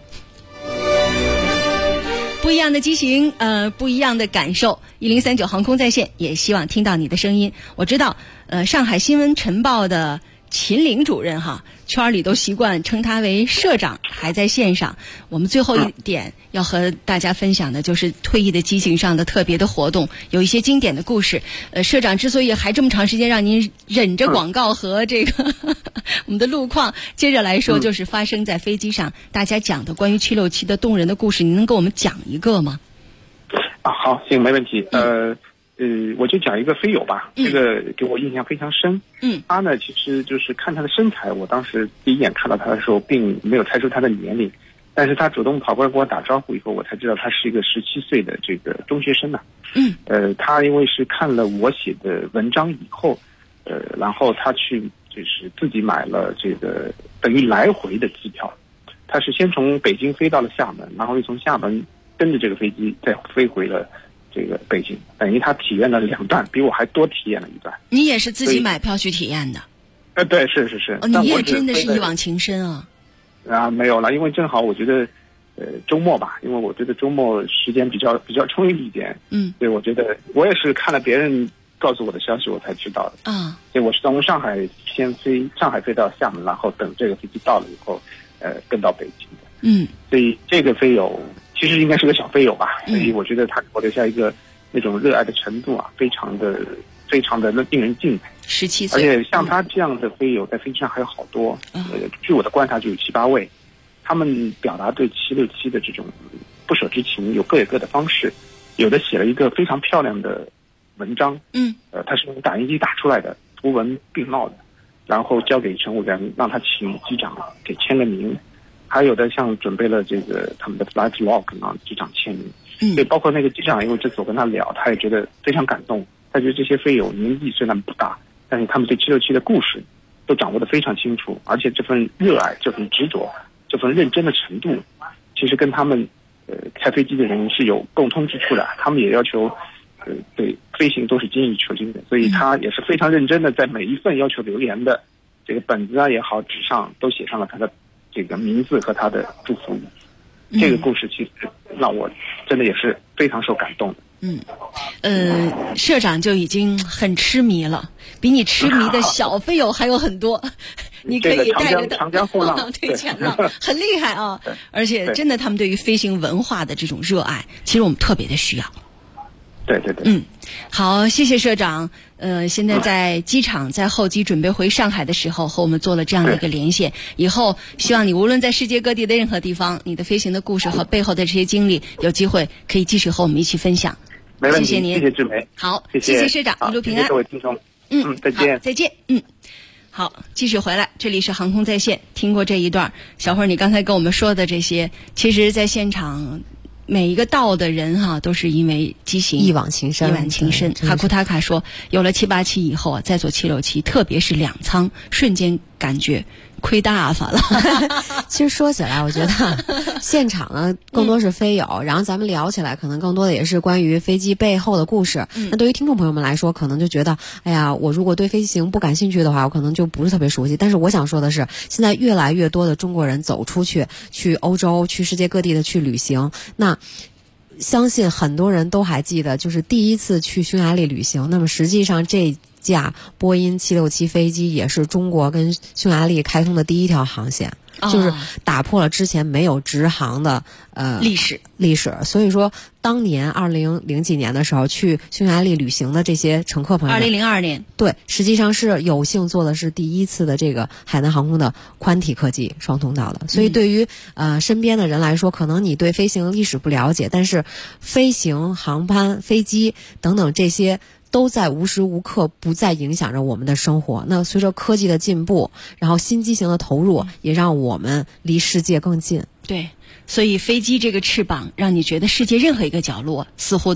不一样的机型，不一样的感受。1039航空在线，也希望听到你的声音。我知道，上海新闻晨报的秦岭主任圈里都习惯称他为社长，还在线上。我们最后一点要和大家分享的就是退役的机型上的特别的活动，有一些经典的故事。社长之所以还这么长时间让您忍着广告和这个我们的路况，接着来说就是发生在飞机上大家讲的关于767的动人的故事，您能给我们讲一个吗？ 好，行，没问题。我就讲一个飞友吧，这个给我印象非常深。他呢，其实就是看他的身材，我当时第一眼看到他的时候，并没有猜出他的年龄，但是他主动跑过来跟我打招呼以后，我才知道他是一个17岁的这个中学生呢。他因为是看了我写的文章以后，然后他去就是自己买了这个等于来回的机票，他是先从北京飞到了厦门，然后又从厦门跟着这个飞机再飞回了这个北京，等于他体验了2段，比我还多体验了1段。 你也是自己买票去体验的？ 对，是。 你也真的是一往情深啊！ 没有了，因为正好我觉得，周末吧，因为我觉得周末时间比较充裕一点。所以我觉得我也是看了别人告诉我的消息，我才知道的。所以我是从上海飞到厦门，然后等这个飞机到了以后，跟到北京的。所以这个飞友其实应该是个小飞友吧，所以我觉得他给我留下一个那种热爱的程度非常的令人敬佩。 17岁， 而且像他这样的飞友在飞机上还有好多，据我的观察就有7、8位，他们表达对767的这种不舍之情有各有各的方式，有的写了一个非常漂亮的文章，他是用打印机打出来的，图文并茂的，然后交给乘务员让他请机长给签个名。还有的像准备了这个他们的 flight log 让机长签名，对，包括那个机长，因为这次我跟他聊，他也觉得非常感动。他觉得这些飞友年纪虽然不大，但是他们对767的故事都掌握得非常清楚，而且这份热爱、这份执着、这份认真的程度，其实跟他们开飞机的人是有共通之处的。他们也要求对飞行都是精益求精的，所以他也是非常认真的，在每一份要求留言的这个本子也好，纸上都写上了他的这个名字和他的祝福语。这个故事其实让我真的也是非常受感动的。 社长就已经很痴迷了，比你痴迷的小飞友还有很多。你可以带着长江后浪推前浪，很厉害啊！而且真的，他们对于飞行文化的这种热爱，其实我们特别的需要。 对。 好，谢谢社长。现在在机场，在候机准备回上海的时候，和我们做了这样的一个连线。以后希望你无论在世界各地的任何地方，你的飞行的故事和背后的这些经历，有机会可以继续和我们一起分享。 没问题， 谢谢您， 谢谢志梅。 好， 谢谢社长，一路平安。 各位听众，再见， 再见。好，继续回来，这里是航空在线。听过这一段，小慧，你刚才跟我们说的这些，其实在现场每一个到的人都是因为机型一往情深。 哈库塔卡说，有了787以后再做767，特别是2舱，瞬间感觉亏大发了。 其实说起来，我觉得现场呢更多是飞友，然后咱们聊起来可能更多的也是关于飞机背后的故事。那对于听众朋友们来说，可能就觉得，哎呀，我如果对飞行不感兴趣的话，我可能就不是特别熟悉。但是我想说的是，现在越来越多的中国人走出去，去欧洲，去世界各地的去旅行。那相信很多人都还记得，就是第一次去匈牙利旅行。那么实际上这架波音767飞机也是中国跟匈牙利开通的第一条航线，就是打破了之前没有直航的历史。 所以说当年2000几年的时候去匈牙利旅行的这些乘客朋友们 ，2002年， 对，实际上是有幸做的是第一次的这个海南航空的宽体客机双通道的。所以对于身边的人来说，可能你对飞行历史不了解，但是飞行、航班、飞机等等这些都在无时无刻不再影响着我们的生活。那随着科技的进步，然后新机型的投入，也让我们离世界更近。 对，所以飞机这个翅膀，让你觉得世界任何一个角落似乎都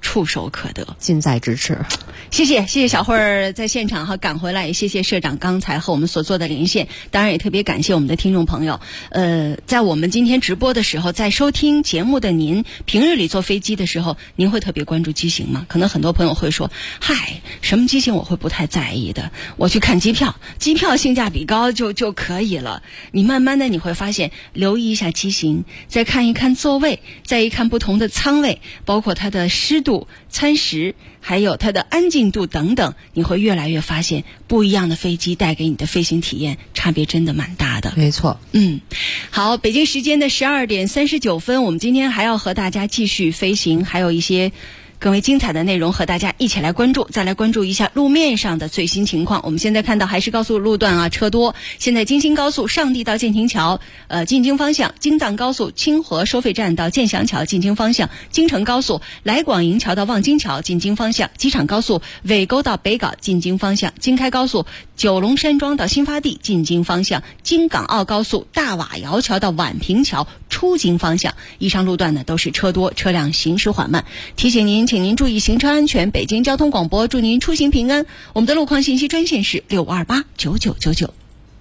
触手可得， 近在咫尺。 谢谢小慧儿在现场赶回来，也谢谢社长刚才和我们所做的连线，当然也特别感谢我们的听众朋友。在我们今天直播的时候，在收听节目的您，平日里坐飞机的时候，您会特别关注机型吗？可能很多朋友会说，嗨，什么机型我会不太在意的，我去看机票性价比高就可以了。你慢慢的你会发现，留意一下机型，再看一看座位，再一看不同的舱位，包括它的湿度、餐食，还有它的安静度等等，你会越来越发现不一样的飞机带给你的飞行体验差别真的蛮大的。 没错。 好，北京时间的12点39分，我们今天还要和大家继续飞行，还有一些更为精彩的内容和大家一起来关注。再来关注一下路面上的最新情况。我们现在看到还是高速路段车多。现在京新高速上地到建亭桥进京方向，京藏高速清河收费站到建祥桥进京方向，京承高速来广营桥到望京桥进京方向，机场高速尾沟到北港进京方向，京开高速九龙山庄到新发地进京方向，京港澳高速大瓦窑桥到宛平桥出京方向。以上路段呢都是车多，车辆行驶缓慢，提醒您，请您注意行车安全。北京交通广播祝您出行平安。我们的路况信息专线是65289999。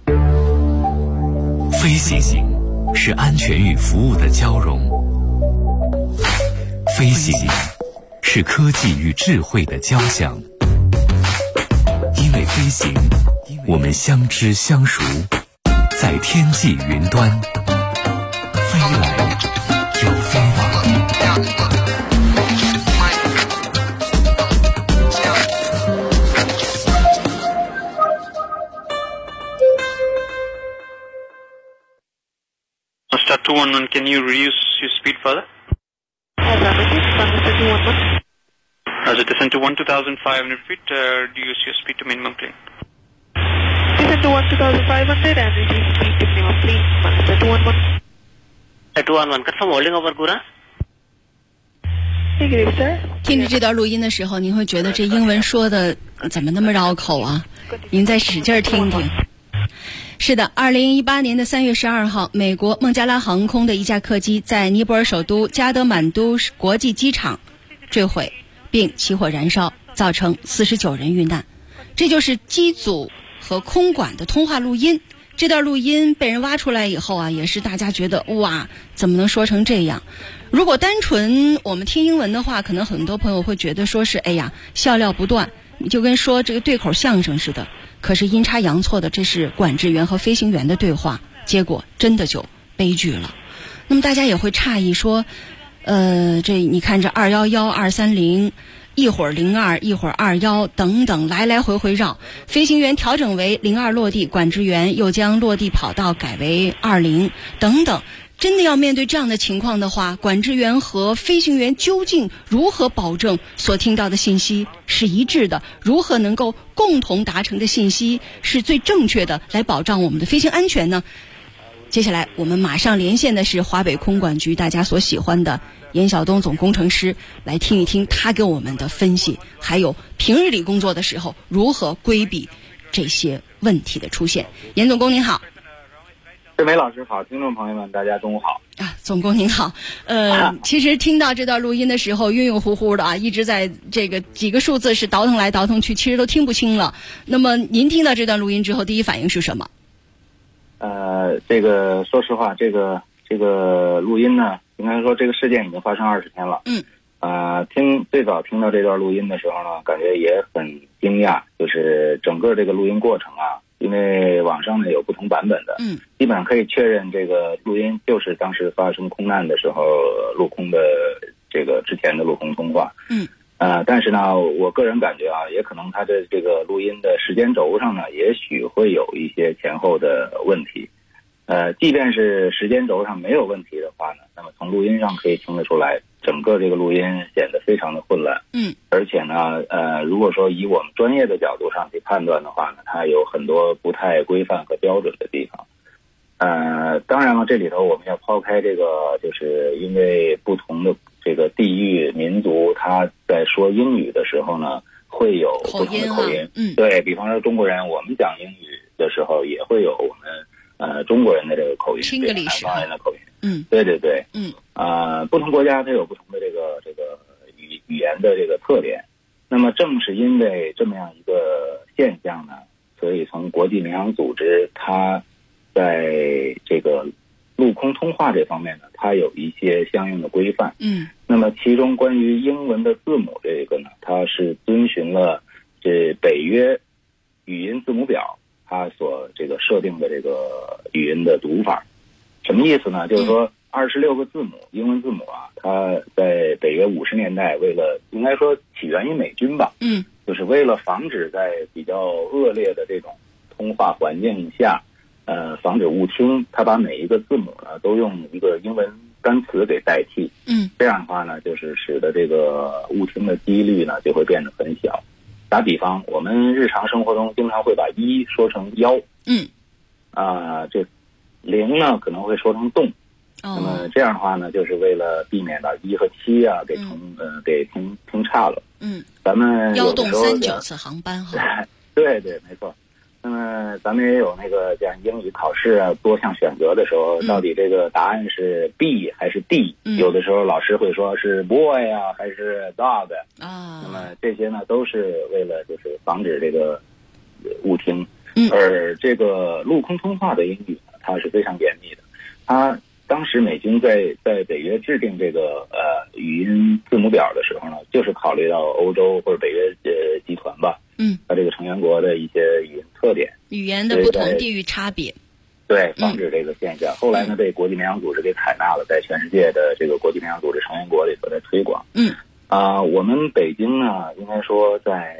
飞行是安全与服务的交融，飞行是科技与智慧的交响。因为飞行，我们相知相熟，在天际云端飞来又飞往。 Star 211, can you reduce your speed further? As it descend to 1,500 feet, reduce your speed to minimum plane. Descend to 1,500 and reduce speed to minimum plane. Star 211. Star 211, confirm holding over Gura. Negative, sir. 听着这段录音的时候，您会觉得这英文说的怎么那么绕口啊？您再使劲听听。是的，2018年的3月12号，美国孟加拉航空的一架客机在尼泊尔首都加德满都国际机场坠毁，并起火燃烧，造成49人遇难。这就是机组和空管的通话录音。这段录音被人挖出来以后也是大家觉得哇，怎么能说成这样？如果单纯我们听英文的话，可能很多朋友会觉得说是笑料不断，就跟说这个对口相声似的。可是阴差阳错的，这是管制员和飞行员的对话，结果真的就悲剧了。那么大家也会诧异说，这你看这211、230，一会儿02，一会儿21等等，来来回回绕。飞行员调整为02落地，管制员又将落地跑道改为20等等。真的要面对这样的情况的话，管制员和飞行员究竟如何保证所听到的信息是一致的？如何能够共同达成的信息是最正确的，来保障我们的飞行安全呢？接下来我们马上连线的是华北空管局大家所喜欢的严晓东总工程师，来听一听他给我们的分析，还有平日里工作的时候如何规避这些问题的出现。严总工您好。 志梅老师好，听众朋友们大家中午好总工您好。其实听到这段录音的时候晕晕乎乎的一直在这个几个数字是倒腾来倒腾去，其实都听不清了。那么您听到这段录音之后第一反应是什么？ 这个说实话，这个录音呢，应该说这个事件已经发生20天了。最早听到这段录音的时候呢，感觉也很惊讶，就是整个这个录音过程因为网上呢有不同版本的，基本上可以确认这个录音就是当时发生空难的时候陆空的这个之前的陆空通话。但是呢，我个人感觉也可能它的这个录音的时间轴上呢，也许会有一些前后的问题。即便是时间轴上没有问题的话呢，那么从录音上可以听得出来，整个这个录音显得非常的混乱。而且呢，如果说以我们专业的角度上去判断的话呢，它有很多不太规范和标准的地方。当然了，这里头我们要抛开这个，就是因为不同的这个地域民族，他在说英语的时候呢，会有不同的口音。对，比方说中国人，我们讲英语的时候也会有我们中国人的这个口音，南方人的口音。对对对。不同国家它有不同的这个语言的这个特点。那么正是因为这么样一个现象呢，所以从国际民航组织它在这个陆空通话这方面呢，它有一些相应的规范。那么其中关于英文的字母这个呢，它是遵循了这北约语音字母表它所这个设定的这个语音的读法。什么意思呢？就是说26个字母，英文字母啊，它在北约50年代为了应该说起源于美军吧，就是为了防止在比较恶劣的这种通话环境下，防止误听，它把每一个字母呢都用一个英文单词给代替，这样的话呢，就是使得这个误听的几率呢就会变得很小。打比方，我们日常生活中经常会把1说成1，这0呢可能会说成动。那么这样的话呢，就是为了避免把1和7啊给听差了。咱们 1动39次航班哈。 对，没错。那么咱们也有那个像英语考试啊，多项选择的时候，到底这个答案是 B 还是 D？有的时候老师会说是 boy 啊，还是 dog 啊。那么这些呢，都是为了就是防止这个误听。而这个陆空通话的英语呢，它是非常严密的。它当时美军在北约制定这个语音字母表的时候呢，就是考虑到欧洲或者北约集团吧，它这个成员国的一些语音特点、 语言的不同地域差别， 对，防止这个现象。后来呢，被国际民航组织给采纳了，在全世界的这个国际民航组织成员国里头在推广。我们北京呢，应该说在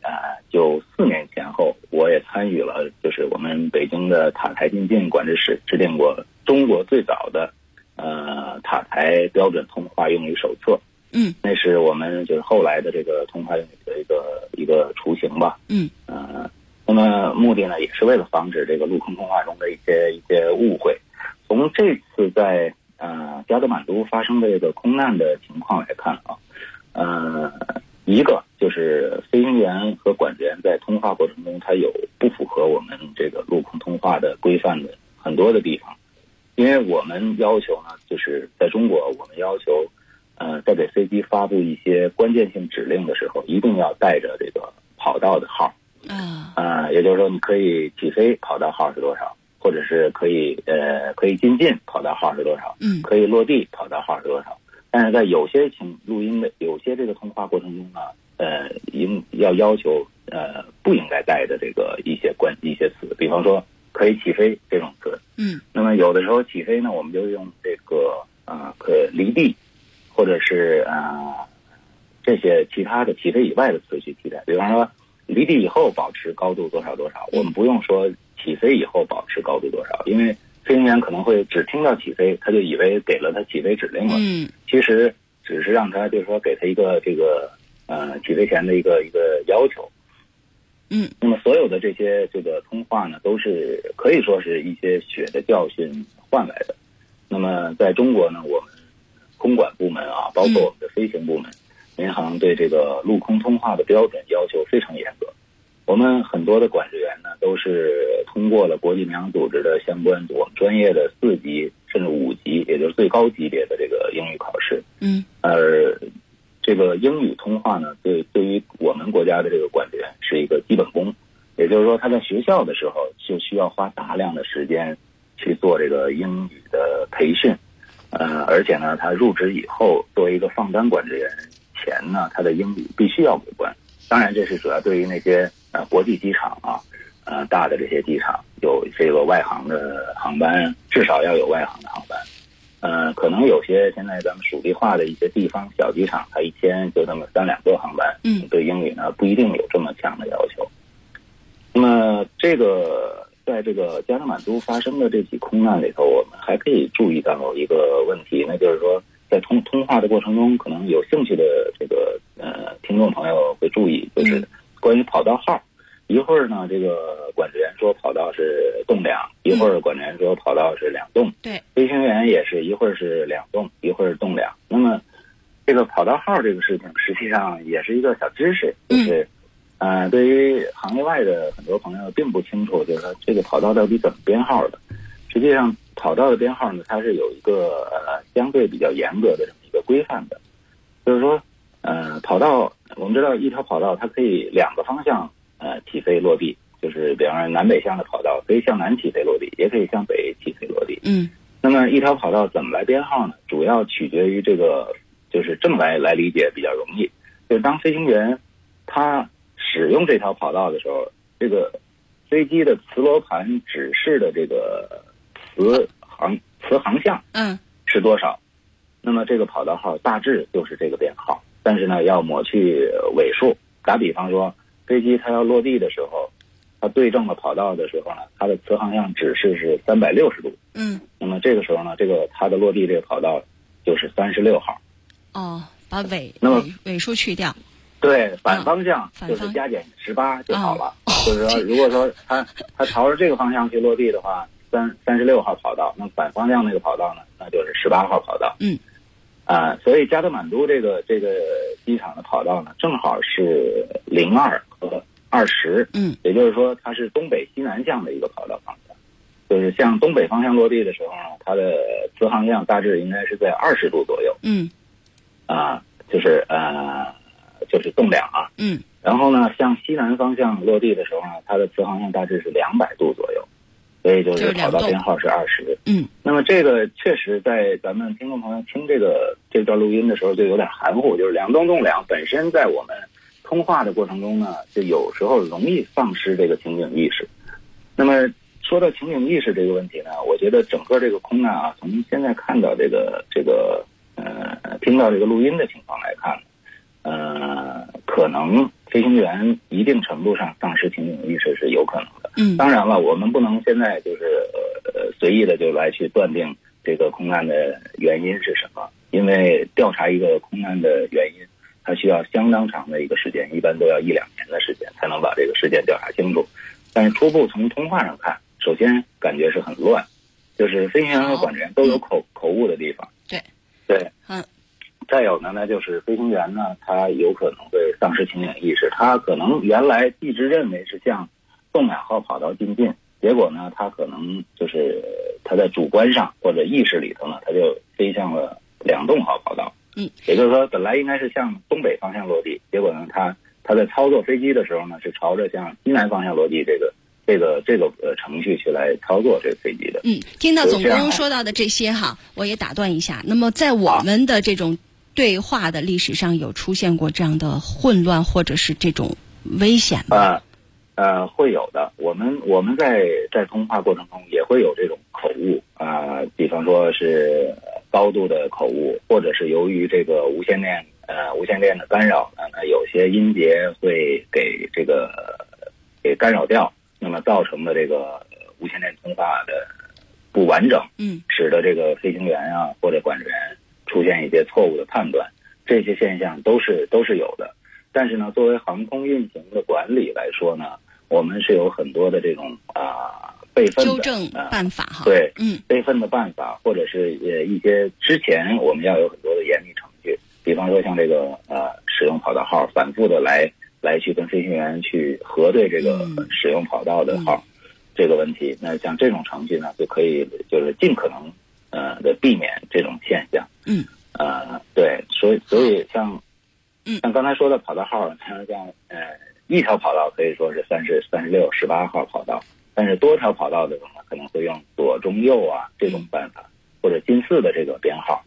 94年前后，我也参与了，就是我们北京的塔台进近管制室制定过中国最早的塔台标准通话用语手册。那是我们就是后来的这个通话用语的一个雏形吧。那么目的呢，也是为了防止这个陆空通话中的一些误会。从这次在加德满都发生的这个空难的情况来看啊，一个就是飞行员和管制员在通话过程中，他有不符合我们这个陆空通话的规范的很多的地方。因为我们要求呢，就是在中国，我们要求在给飞机发布一些关键性指令的时候，一定要带着这个跑道的号。也就是说，你可以起飞跑道号是多少，或者是可以进近跑道号是多少，可以落地跑道号是多少。但是在有些录音的有些这个通话过程中呢，要求不应该带的这个一些词，比方说可以起飞这种词。那么有的时候起飞呢，我们就用这个可离地，或者是这些其他的起飞以外的词去替代。比方说离地以后保持高度多少多少，我们不用说起飞以后保持高度多少，因为飞行员可能会只听到起飞，他就以为给了他起飞指令了。其实只是让他就是说给他一个这个起飞前的一个要求。那么所有的这些这个通话呢，都是可以说是一些血的教训换来的。那么在中国呢，我们空管部门啊，包括我们的飞行部门，民航对这个陆空通话的标准要求非常严格。我们很多的管制员呢，都是通过了国际民航组织的相关我们专业的4级甚至5级，也就是最高级别的这个英语考试。而这个英语通话呢，对于我们国家的这个管制员是一个基本功，也就是说他在学校的时候就需要花大量的时间去做这个英语的培训。而且呢，他入职以后作为一个放单管制员前呢，他的英语必须要过关。当然这是主要对于那些国际机场啊，大的这些机场有这个外航的航班，至少要有外航的航班。可能有些现在咱们属地化的一些地方小机场，它一天就那么3-2个航班，对英语呢不一定有这么强的要求。那么这个在这个加德满都发生的这起空难里头，我们还可以注意到一个问题，那就是说在通话的过程中，可能有兴趣的这个听众朋友会注意，就是关于跑道号。一会儿呢，这个管制员说跑道是动2，一会儿管制员说跑道是2动。 对， 飞行员也是一会儿是2动，一会儿动2。那么这个跑道号这个事情，实际上也是一个小知识，就是对于行业外的很多朋友并不清楚，就是说这个跑道到底怎么编号的。实际上跑道的编号呢，它是有一个相对比较严格的这么一个规范的，就是说跑道我们知道一条跑道它可以两个方向起飞落地，就是比方说南北向的跑道可以向南起飞落地，也可以向北起飞落地。那么一条跑道怎么来编号呢？主要取决于这个，就是这么来理解比较容易，就是当飞行员他使用这条跑道的时候，这个飞机的磁罗盘指示的这个磁航向是多少，那么这个跑道号大致就是这个编号，但是呢要抹去尾数。打比方说飞机它要落地的时候，它对正了跑道的时候呢，它的磁航向指示是360度。那么这个时候呢，这个它的落地这个跑道就是36号。 把尾数去掉。 对，反方向就是加减18就好了。就是说，如果说它朝着这个方向去落地的话，36号跑道，那反方向那个跑道呢，那就是18号跑道。所以加德满都这个机场的跑道呢，正好是02和20。也就是说它是东北西南向的一个跑道方向。就是向东北方向落地的时候呢，它的磁航向大致应该是在20度左右。就是动量啊。然后呢，向西南方向落地的时候呢，它的磁航向大致是200度左右，所以就是跑道编号是20。那么这个确实在咱们听众朋友听这段录音的时候就有点含糊，就是两动动量本身在我们通话的过程中呢，就有时候容易丧失这个情景意识。那么说到情景意识这个问题呢，我觉得整个这个空难啊，从现在看到听到这个录音的情况来看，可能飞行员一定程度上丧失情景意识是有可能的。当然了，我们不能现在就是随意的就来去断定这个空难的原因是什么，因为调查一个空难的原因，它需要相当长的一个时间，一般都要1-2年的时间才能把这个事件调查清楚。但是初步从通话上看，首先感觉是很乱，就是飞行员和管制员都有口误的地方。对。再有呢，就是飞行员呢，他有可能会丧失情景意识，他可能原来一直认为是向东2号跑道进，结果呢，他可能就是他在主观上或者意识里头呢，他就飞向了2栋号跑道。也就是说，本来应该是向东北方向落地，结果呢，他在操作飞机的时候呢，是朝着向西南方向落地这个程序去来操作这个飞机的。 听到总工说到的这些哈，我也打断一下。那么在我们的这种对话的历史上，有出现过这样的混乱或者是这种危险吗？ 会有的。我们在通话过程中也会有这种口误比方说是高度的口误，或者是由于这个无线电的干扰呢，那有些音节会给干扰掉，那么造成的这个无线电通话的不完整，使得这个飞行员啊或者管制员出现一些错误的判断，这些现象都是有的。但是呢，作为航空运行的管理来说呢，我们是有很多的这种备份的纠正办法哈。 对，备份的办法，或者是一些之前我们要有很多的严密程序，比方说像这个使用跑道号，反复的来去跟飞行员去核对这个使用跑道的号这个问题。那像这种程序呢，就可以就是尽可能的避免这种现象。对，所以像刚才说的跑道号，像一条跑道可以说是36、18号跑道，但是多条跑道的话可能会用左中右这种办法，或者近似的这个编号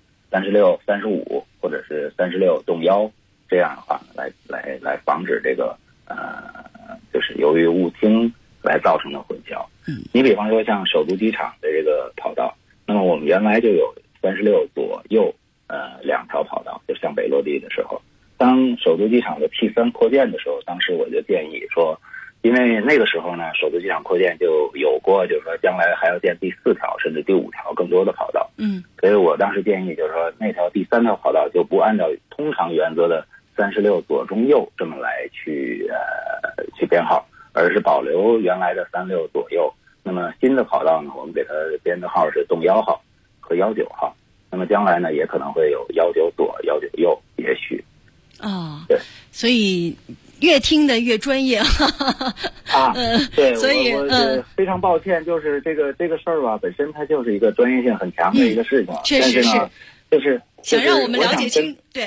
36、35或者是36动1，这样的话来防止这个就是由于误听来造成的混淆。你比方说像首都机场的这个跑道，那么我们原来就有36左右2条跑道，就向北落地的时候，当首都机场的 T3 扩建的时候，当时我就建议说，因为那个时候呢，首都机场扩建就有过，就是说将来还要建第4条甚至第5条更多的跑道。所以我当时建议就是说，那条第3条跑道就不按照通常原则的36左中右这么来去编号，而是保留原来的36左右。那么新的跑道呢，我们给它编的号是动1号和19号。那么将来呢，也可能会有19左、19右，也许。对， 所以越听得越专业对， 所以我非常抱歉，就是这个事儿吧，本身它就是一个专业性很强的一个事情， 确实是， 但是呢，就是想让我们了解清，对，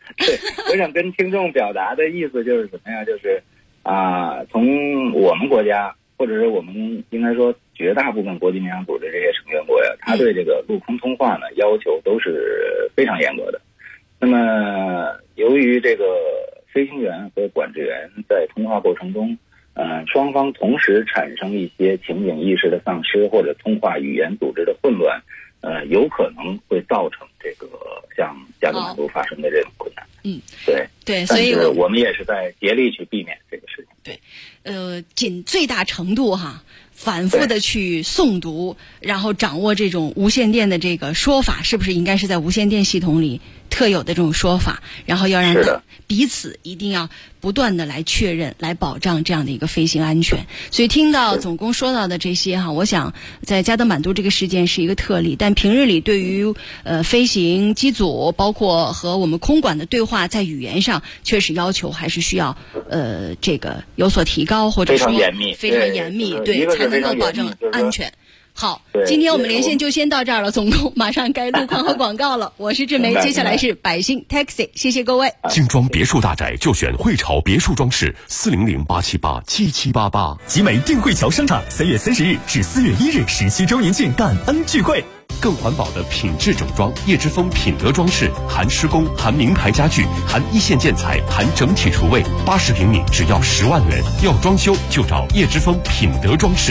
对，我想跟听众表达的意思就是什么呀？就是从我们国家，或者是我们应该说绝大部分国际民航组织这些成员国呀，他对这个陆空通话呢要求都是非常严格的。那么由于这个飞行员和管制员在通话过程中，双方同时产生一些情景意识的丧失，或者通话语言组织的混乱，有可能会造成这个像加德满都发生的这种困难。对， 所以我们也是在竭力去避免这个事情。 对，尽最大程度反复的去诵读，然后掌握这种无线电的这个说法，是不是应该是在无线电系统里特有的这种说法，然后要让彼此一定要不断的来确认，来保障这样的一个飞行安全。所以听到总工说到的这些我想在加德满都这个事件是一个特例，但平日里对于飞行机组包括和我们空管的对话，在语言上确实要求还是需要这个有所提高，或者说非常严密，对，才能够保证安全。好，今天我们连线就先到这儿了，总工马上该路况和广告了。我是志梅，接下来是百姓 Taxi， 谢谢各位。 精装别墅大宅就选汇潮别墅装饰，400-878-7788。 集美定汇桥商场3月30日至4月1日17周年庆感恩聚会。 更环保的品质整装，叶之峰品德装饰，含施工，含名牌家具，含一线建材，含整体厨卫，80平米只要10万元。要装修就找叶之峰品德装饰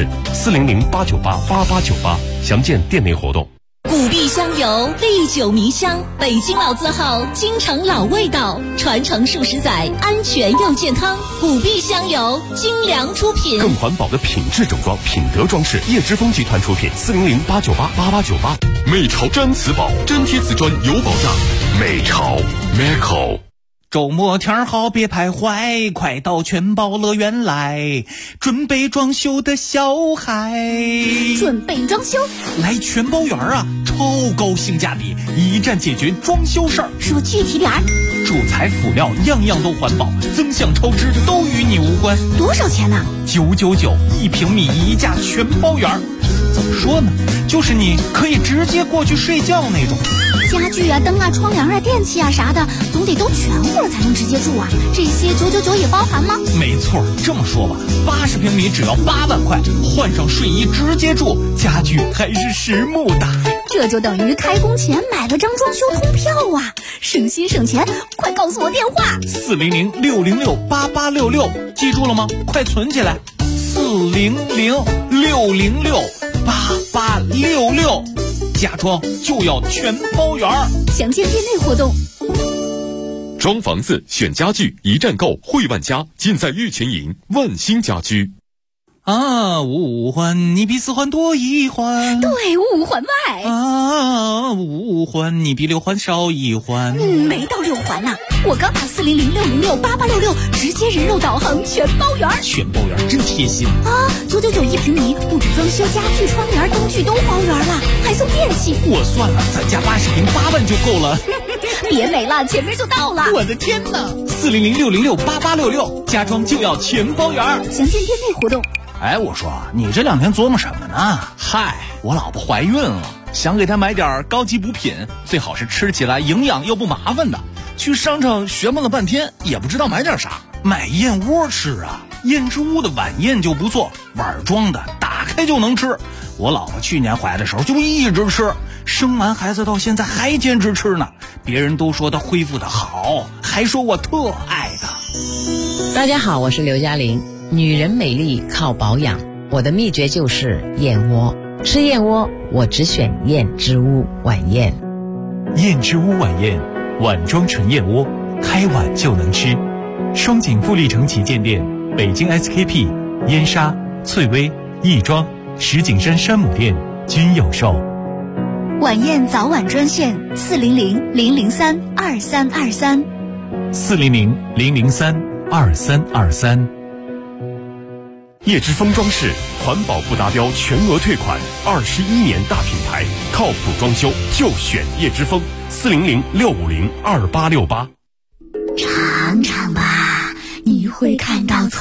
，400-898-8898，详见店内活动。 古壁香油，历久弥香，北京老字号，京城老味道，传承数十载，安全又健康。古壁香油，精良出品。 更环保的品质整装，品德装饰，叶之峰集团出品，400-898-8898。美潮毡瓷宝，粘贴瓷砖有保障。美潮 Meco。 周末天好别徘徊，快到全宝乐园来，准备装修的小孩。 准备装修？ 来全宝园超高性价比，一站解决装修事儿。 说具体点儿。 主材辅料样样都环保，增项超支都与你无关。 多少钱呢 ？999，1平米一价全包园。怎么说呢？就是你可以直接过去睡觉那种。 家具灯窗帘电器啥的，总得都全乎才能直接住这些999也包含吗？ 没错，这么说吧，80平米只要8万块，换上睡衣直接住，家具还是实木的。 这就等于开工前买了张装修通票省心省钱，快告诉我电话 400-606-8866，记住了吗？快存起来，400-606-8866，家装就要全包圆。 详见店内活动。 装房子选家具，一站购汇万家，尽在玉泉营万兴家居。 五环你比4环多1环， 对，5环外。 5环你比6环少1环。 没到6环呢，我刚打400-606-8866，直接人肉导航全包圆。 全包圆真贴心 ！999，1平米，不止装修，家具、窗帘、灯具都包圆了，还送电器。 我算了，咱家80平8万就够了。 别美了，前面就到了。 我的天哪！400-606-8866，家装就要全包圆。 详见店内活动。 我说你这2天琢磨什么呢？嗨，我老婆怀孕了，想给她买点高级补品，最好是吃起来营养又不麻烦的。去商场学问了半天，也不知道买点啥。买燕窝吃燕之屋的晚宴就不错，碗装的，打开就能吃。我老婆去年怀的时候就一直吃，生完孩子到现在还坚持吃呢。别人都说她恢复的好，还说我特爱她。 大家好，我是刘嘉玲。女人美丽靠保养，我的秘诀就是燕窝。吃燕窝，我只选燕之屋晚宴。 燕之屋晚宴，碗装纯燕窝，开碗就能吃。双井富力城旗舰店、北京 SKP、燕莎、翠微、亦庄、石景山山姆店均有售。 晚宴早晚专线400-003-2323。 400-003-2323。 叶之峰装饰，环保不达标全额退款，21年大品牌，靠谱装修就选叶之峰，400-650-2868。 尝尝吧，你会看到